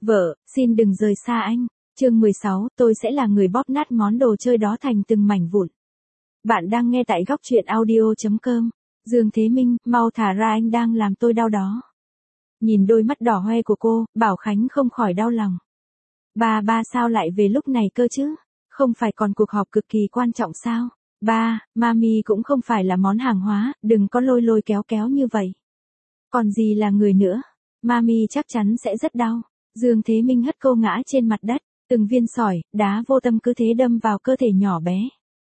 Vợ, xin đừng rời xa anh. Chương 16, tôi sẽ là người bóp nát món đồ chơi đó thành từng mảnh vụn. Bạn đang nghe tại góc truyện audio.com. Dương Thế Minh, mau thả ra, anh đang làm tôi đau đó. Nhìn đôi mắt đỏ hoe của cô, Bảo Khánh không khỏi đau lòng. Ba sao lại về lúc này cơ chứ? Không phải còn cuộc họp cực kỳ quan trọng sao? Ba, mami cũng không phải là món hàng hóa, đừng có lôi kéo như vậy. Còn gì là người nữa? Mami chắc chắn sẽ rất đau. Dương Thế Minh hất cô ngã trên mặt đất, từng viên sỏi, đá vô tâm cứ thế đâm vào cơ thể nhỏ bé.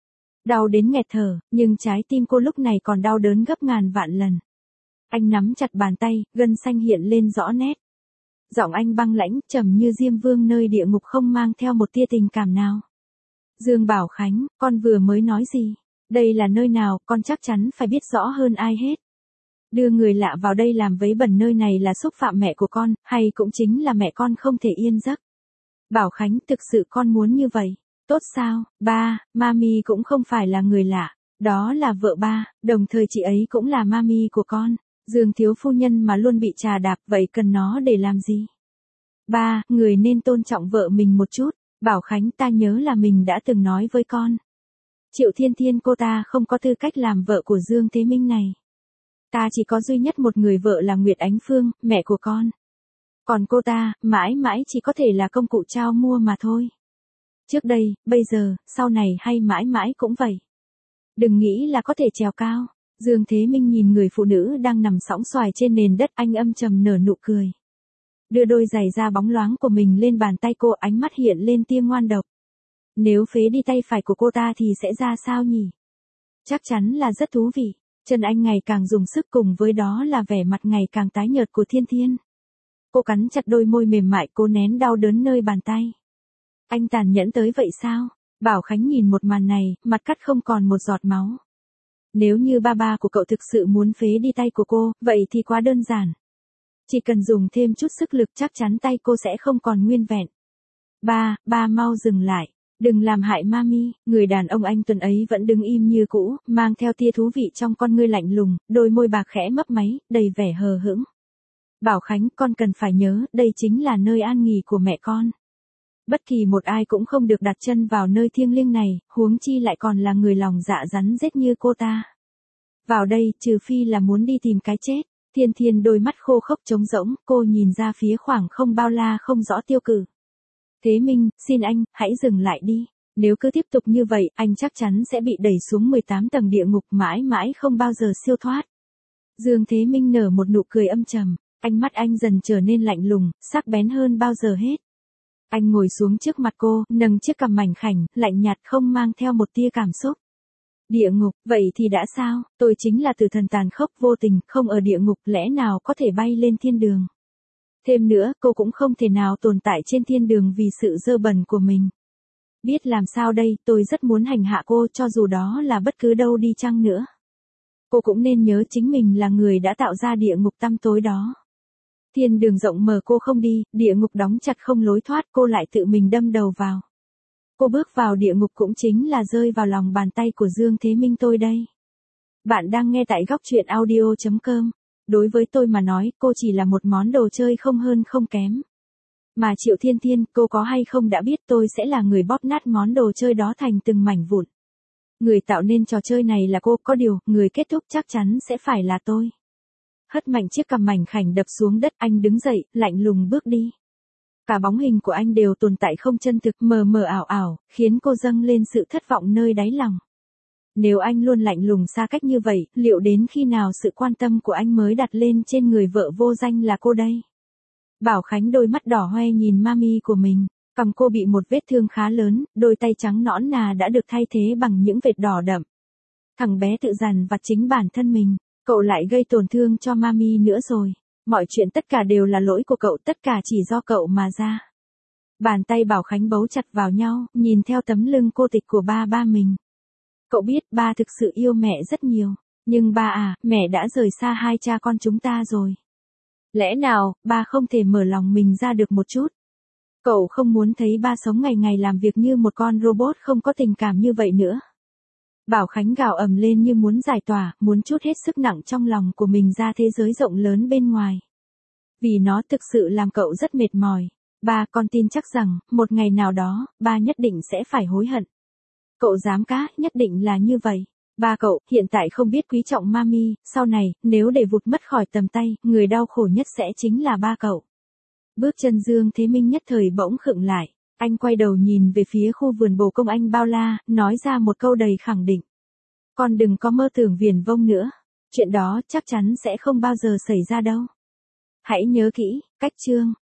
Đau đến nghẹt thở, nhưng trái tim cô lúc này còn đau đớn gấp ngàn vạn lần. Anh nắm chặt bàn tay, gân xanh hiện lên rõ nét. Giọng anh băng lãnh, trầm như Diêm Vương nơi địa ngục, không mang theo một tia tình cảm nào. Dương Bảo Khánh, con vừa mới nói gì? Đây là nơi nào, con chắc chắn phải biết rõ hơn ai hết. Đưa người lạ vào đây làm vấy bẩn nơi này là xúc phạm mẹ của con, hay cũng chính là mẹ con không thể yên giấc. Bảo Khánh, thực sự con muốn như vậy? Tốt sao? Ba, mami cũng không phải là người lạ. Đó là vợ ba, đồng thời chị ấy cũng là mami của con. Dương thiếu phu nhân mà luôn bị trà đạp, vậy cần nó để làm gì? Ba, người nên tôn trọng vợ mình một chút. Bảo Khánh, ta nhớ là mình đã từng nói với con. Triệu Thiên Thiên cô ta không có tư cách làm vợ của Dương Thế Minh này. Ta chỉ có duy nhất một người vợ là Nguyệt Ánh Phương, mẹ của con. Còn cô ta, mãi mãi chỉ có thể là công cụ trao mua mà thôi. Trước đây, bây giờ, sau này hay mãi mãi cũng vậy. Đừng nghĩ là có thể trèo cao. Dương Thế Minh nhìn người phụ nữ đang nằm sõng xoài trên nền đất, anh âm trầm nở nụ cười. Đưa đôi giày da bóng loáng của mình lên bàn tay cô, ánh mắt hiện lên tia ngoan độc. Nếu phế đi tay phải của cô ta thì sẽ ra sao nhỉ? Chắc chắn là rất thú vị. Chân anh ngày càng dùng sức, cùng với đó là vẻ mặt ngày càng tái nhợt của Thiên Thiên. Cô cắn chặt đôi môi mềm mại, cố nén đau đớn nơi bàn tay. Anh tàn nhẫn tới vậy sao? Bảo Khánh nhìn một màn này, mặt cắt không còn một giọt máu. Nếu như ba của cậu thực sự muốn phế đi tay của cô, vậy thì quá đơn giản. Chỉ cần dùng thêm chút sức lực chắc chắn tay cô sẽ không còn nguyên vẹn. Ba mau dừng lại. Đừng làm hại mami. Người đàn ông anh tuấn ấy vẫn đứng im như cũ, mang theo tia thú vị trong con ngươi lạnh lùng, đôi môi bạc khẽ mấp máy, đầy vẻ hờ hững. Bảo Khánh, con cần phải nhớ, đây chính là nơi an nghỉ của mẹ con. Bất kỳ một ai cũng không được đặt chân vào nơi thiêng liêng này, huống chi lại còn là người lòng dạ rắn rết như cô ta. Vào đây, trừ phi là muốn đi tìm cái chết. Thiên Thiên đôi mắt khô khốc trống rỗng, cô nhìn ra phía khoảng không bao la không rõ tiêu cự. Thế Minh, xin anh, hãy dừng lại đi. Nếu cứ tiếp tục như vậy, anh chắc chắn sẽ bị đẩy xuống 18 tầng địa ngục, mãi mãi không bao giờ siêu thoát. Dương Thế Minh nở một nụ cười âm trầm, ánh mắt anh dần trở nên lạnh lùng, sắc bén hơn bao giờ hết. Anh ngồi xuống trước mặt cô, nâng chiếc cằm mảnh khảnh, lạnh nhạt không mang theo một tia cảm xúc. Địa ngục, vậy thì đã sao? Tôi chính là tử thần tàn khốc vô tình, không ở địa ngục lẽ nào có thể bay lên thiên đường. Thêm nữa, cô cũng không thể nào tồn tại trên thiên đường vì sự dơ bẩn của mình. Biết làm sao đây, tôi rất muốn hành hạ cô, cho dù đó là bất cứ đâu đi chăng nữa. Cô cũng nên nhớ chính mình là người đã tạo ra địa ngục tăm tối đó. Thiên đường rộng mở cô không đi, địa ngục đóng chặt không lối thoát, cô lại tự mình đâm đầu vào. Cô bước vào địa ngục cũng chính là rơi vào lòng bàn tay của Dương Thế Minh tôi đây. Bạn đang nghe tại góc truyện audio.com. Đối với tôi mà nói, cô chỉ là một món đồ chơi không hơn không kém. Mà Triệu Thiên Thiên, cô có hay không đã biết tôi sẽ là người bóp nát món đồ chơi đó thành từng mảnh vụn. Người tạo nên trò chơi này là cô, có điều, người kết thúc chắc chắn sẽ phải là tôi. Hất mạnh chiếc cằm mảnh khảnh đập xuống đất, anh đứng dậy, lạnh lùng bước đi. Cả bóng hình của anh đều tồn tại không chân thực, mờ mờ ảo ảo, khiến cô dâng lên sự thất vọng nơi đáy lòng. Nếu anh luôn lạnh lùng xa cách như vậy, liệu đến khi nào sự quan tâm của anh mới đặt lên trên người vợ vô danh là cô đây? Bảo Khánh đôi mắt đỏ hoe nhìn mami của mình, cằm cô bị một vết thương khá lớn, đôi tay trắng nõn nà đã được thay thế bằng những vệt đỏ đậm. Thằng bé tự dằn vặt chính bản thân mình, cậu lại gây tổn thương cho mami nữa rồi. Mọi chuyện tất cả đều là lỗi của cậu, tất cả chỉ do cậu mà ra. Bàn tay Bảo Khánh bấu chặt vào nhau, nhìn theo tấm lưng cô tịch của ba mình. Cậu biết ba thực sự yêu mẹ rất nhiều, nhưng ba à, mẹ đã rời xa hai cha con chúng ta rồi. Lẽ nào, ba không thể mở lòng mình ra được một chút? Cậu không muốn thấy ba sống ngày ngày làm việc như một con robot không có tình cảm như vậy nữa. Bảo Khánh gào ầm lên như muốn giải tỏa, muốn trút hết sức nặng trong lòng của mình ra thế giới rộng lớn bên ngoài. Vì nó thực sự làm cậu rất mệt mỏi. Ba, con tin chắc rằng, một ngày nào đó, ba nhất định sẽ phải hối hận. Cậu dám cá, nhất định là như vậy. Ba cậu, hiện tại không biết quý trọng mami, sau này, nếu để vụt mất khỏi tầm tay, người đau khổ nhất sẽ chính là ba cậu. Bước chân Dương Thế Minh nhất thời bỗng khựng lại. Anh quay đầu nhìn về phía khu vườn bồ công anh bao la, nói ra một câu đầy khẳng định. Con đừng có mơ tưởng viển vông nữa. Chuyện đó chắc chắn sẽ không bao giờ xảy ra đâu. Hãy nhớ kỹ, cách chương.